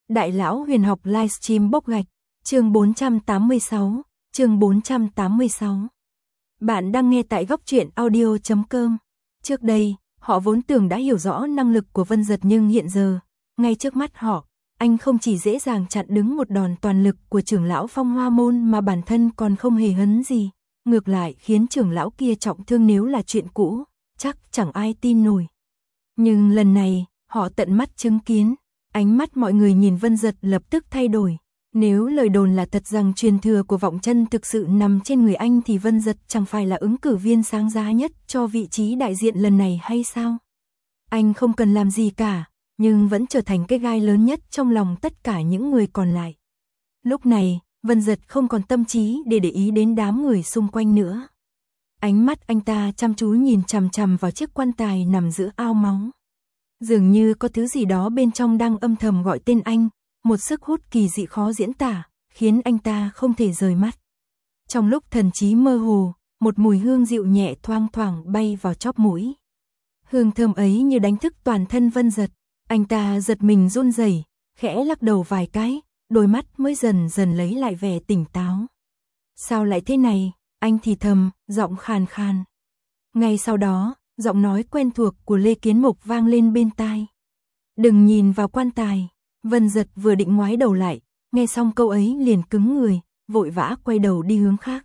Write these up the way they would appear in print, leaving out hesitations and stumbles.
Đại lão huyền học livestream bốc gạch, chương 486, chương 486. Bạn đang nghe tại góc truyện audio.com. Trước đây, họ vốn tưởng đã hiểu rõ năng lực của Vân Giật nhưng hiện giờ, ngay trước mắt họ, anh không chỉ dễ dàng chặn đứng một đòn toàn lực của trưởng lão Phong Hoa Môn mà bản thân còn không hề hấn gì, ngược lại khiến trưởng lão kia trọng thương nếu là chuyện cũ, chắc chẳng ai tin nổi. Nhưng lần này, họ tận mắt chứng kiến, ánh mắt mọi người nhìn Vân Giật lập tức thay đổi. Nếu lời đồn là thật rằng truyền thừa của Vọng Chân thực sự nằm trên người anh thì Vân Giật chẳng phải là ứng cử viên sáng giá nhất cho vị trí đại diện lần này hay sao? Anh không cần làm gì cả, nhưng vẫn trở thành cái gai lớn nhất trong lòng tất cả những người còn lại. Lúc này, Vân Giật không còn tâm trí để ý đến đám người xung quanh nữa. Ánh mắt anh ta chăm chú nhìn chằm chằm vào chiếc quan tài nằm giữa ao máu. Dường như có thứ gì đó bên trong đang âm thầm gọi tên anh, một sức hút kỳ dị khó diễn tả, khiến anh ta không thể rời mắt. Trong lúc thần trí mơ hồ, một mùi hương dịu nhẹ thoang thoảng bay vào chóp mũi. Hương thơm ấy như đánh thức toàn thân Vân Giật, anh ta giật mình run rẩy, khẽ lắc đầu vài cái, đôi mắt mới dần dần lấy lại vẻ tỉnh táo. Sao lại thế này? Anh thì thầm, giọng khàn khàn. Ngay sau đó, giọng nói quen thuộc của Lê Kiến Mục vang lên bên tai. Đừng nhìn vào quan tài. Vân Giật vừa định ngoái đầu lại, nghe xong câu ấy liền cứng người, vội vã quay đầu đi hướng khác.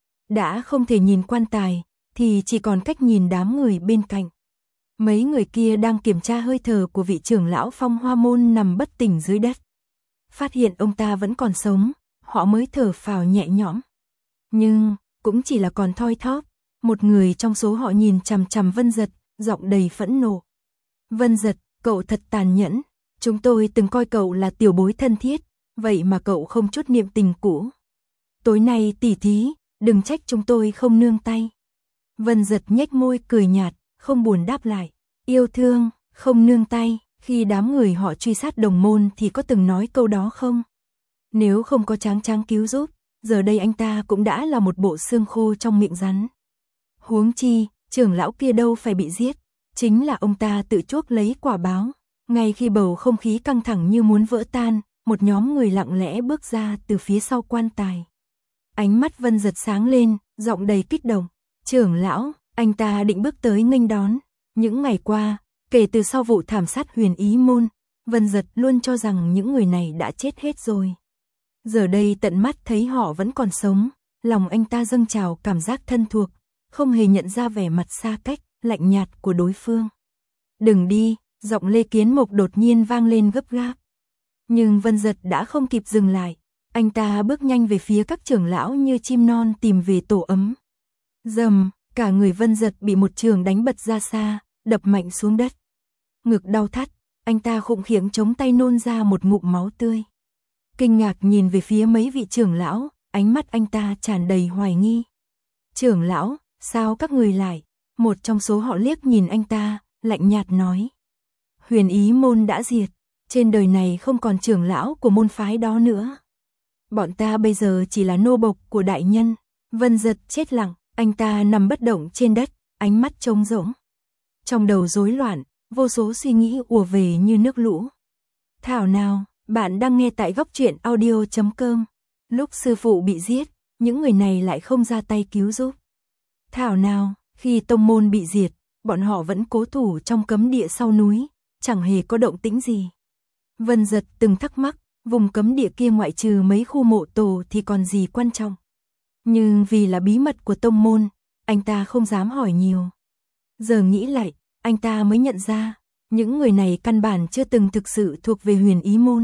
Đã không thể nhìn quan tài, thì chỉ còn cách nhìn đám người bên cạnh. Mấy người kia đang kiểm tra hơi thở của vị trưởng lão Phong Hoa Môn nằm bất tỉnh dưới đất. Phát hiện ông ta vẫn còn sống, họ mới thở phào nhẹ nhõm. Nhưng, cũng chỉ là còn thoi thóp. Một người trong số họ nhìn chằm chằm Vân Giật, giọng đầy phẫn nộ. Vân Giật, cậu thật tàn nhẫn. Chúng tôi từng coi cậu là tiểu bối thân thiết, vậy mà cậu không chút niệm tình cũ. Tối nay tỉ thí, đừng trách chúng tôi không nương tay. Vân Giật nhếch môi cười nhạt, không buồn đáp lại. Yêu thương, không nương tay, khi đám người họ truy sát đồng môn thì có từng nói câu đó không? Nếu không có Tráng Tráng cứu giúp, giờ đây anh ta cũng đã là một bộ xương khô trong miệng rắn. Huống chi, trưởng lão kia đâu phải bị giết, chính là ông ta tự chuốc lấy quả báo. Ngay khi bầu không khí căng thẳng như muốn vỡ tan, một nhóm người lặng lẽ bước ra từ phía sau quan tài. Ánh mắt Vân Giật sáng lên, giọng đầy kích động. Trưởng lão, anh ta định bước tới nghênh đón. Những ngày qua, kể từ sau vụ thảm sát Huyền Ý Môn, Vân Giật luôn cho rằng những người này đã chết hết rồi. Giờ đây tận mắt thấy họ vẫn còn sống, lòng anh ta dâng trào cảm giác thân thuộc, không hề nhận ra vẻ mặt xa cách, lạnh nhạt của đối phương. Đừng đi, giọng Lê Kiến Mục đột nhiên vang lên gấp gáp. Nhưng Vân Giật đã không kịp dừng lại, anh ta bước nhanh về phía các trưởng lão như chim non tìm về tổ ấm. Rầm, cả người Vân Giật bị một trường đánh bật ra xa, đập mạnh xuống đất. Ngực đau thắt, anh ta khụng khiễng chống tay nôn ra một ngụm máu tươi. Kinh ngạc nhìn về phía mấy vị trưởng lão, ánh mắt anh ta tràn đầy hoài nghi. Trưởng lão, sao các người lại? Một trong số họ liếc nhìn anh ta, lạnh nhạt nói. Huyền Ý Môn đã diệt, trên đời này không còn trưởng lão của môn phái đó nữa. Bọn ta bây giờ chỉ là nô bộc của đại nhân. Vân Giật chết lặng, anh ta nằm bất động trên đất, ánh mắt trống rỗng. Trong đầu rối loạn, vô số suy nghĩ ùa về như nước lũ. Thảo nào, bạn đang nghe tại góc truyện audio.com. Lúc sư phụ bị giết, những người này lại không ra tay cứu giúp. Thảo nào, khi tông môn bị diệt, bọn họ vẫn cố thủ trong cấm địa sau núi, chẳng hề có động tĩnh gì. Vân Giật từng thắc mắc, vùng cấm địa kia ngoại trừ mấy khu mộ tổ thì còn gì quan trọng. Nhưng vì là bí mật của tông môn, anh ta không dám hỏi nhiều. Giờ nghĩ lại, anh ta mới nhận ra, những người này căn bản chưa từng thực sự thuộc về Huyền Ý Môn.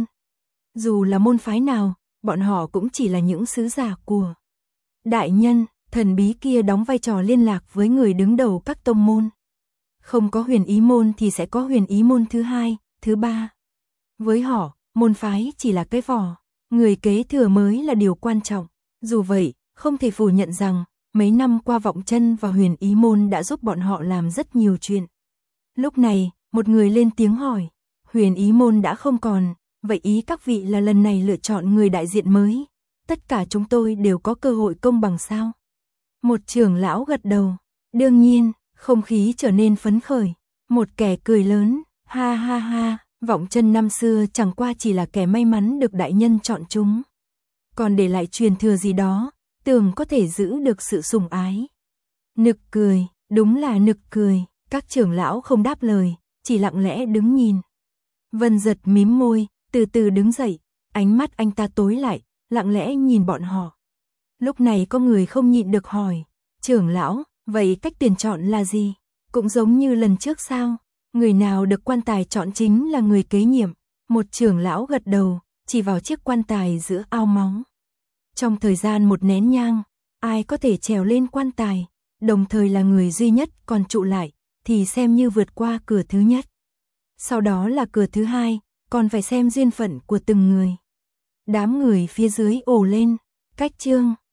Dù là môn phái nào, bọn họ cũng chỉ là những sứ giả của đại nhân. Thần bí kia đóng vai trò liên lạc với người đứng đầu các tông môn. Không có Huyền Ý Môn thì sẽ có Huyền Ý Môn thứ hai, thứ ba. Với họ, môn phái chỉ là cái vỏ, người kế thừa mới là điều quan trọng. Dù vậy, không thể phủ nhận rằng, mấy năm qua Vọng Chân và Huyền Ý Môn đã giúp bọn họ làm rất nhiều chuyện. Lúc này, một người lên tiếng hỏi, Huyền Ý Môn đã không còn, vậy ý các vị là lần này lựa chọn người đại diện mới. Tất cả chúng tôi đều có cơ hội công bằng sao? Một trưởng lão gật đầu. Đương nhiên, không khí trở nên phấn khởi. Một kẻ cười lớn, ha ha ha, Vọng Chân năm xưa chẳng qua chỉ là kẻ may mắn được đại nhân chọn chúng. Còn để lại truyền thừa gì đó, tưởng có thể giữ được sự sủng ái. Nực cười, đúng là nực cười, các trưởng lão không đáp lời, chỉ lặng lẽ đứng nhìn. Vân Giật mím môi, từ từ đứng dậy, ánh mắt anh ta tối lại, lặng lẽ nhìn bọn họ. Lúc này có người không nhịn được hỏi, trưởng lão, vậy cách tuyển chọn là gì? Cũng giống như lần trước sao? Người nào được quan tài chọn chính là người kế nhiệm. Một trưởng lão gật đầu, chỉ vào chiếc quan tài giữa ao máu. Trong thời gian một nén nhang, ai có thể trèo lên quan tài, đồng thời là người duy nhất còn trụ lại, thì xem như vượt qua cửa thứ nhất. Sau đó là cửa thứ hai, còn phải xem duyên phận của từng người. Đám người phía dưới ồ lên, cách chương.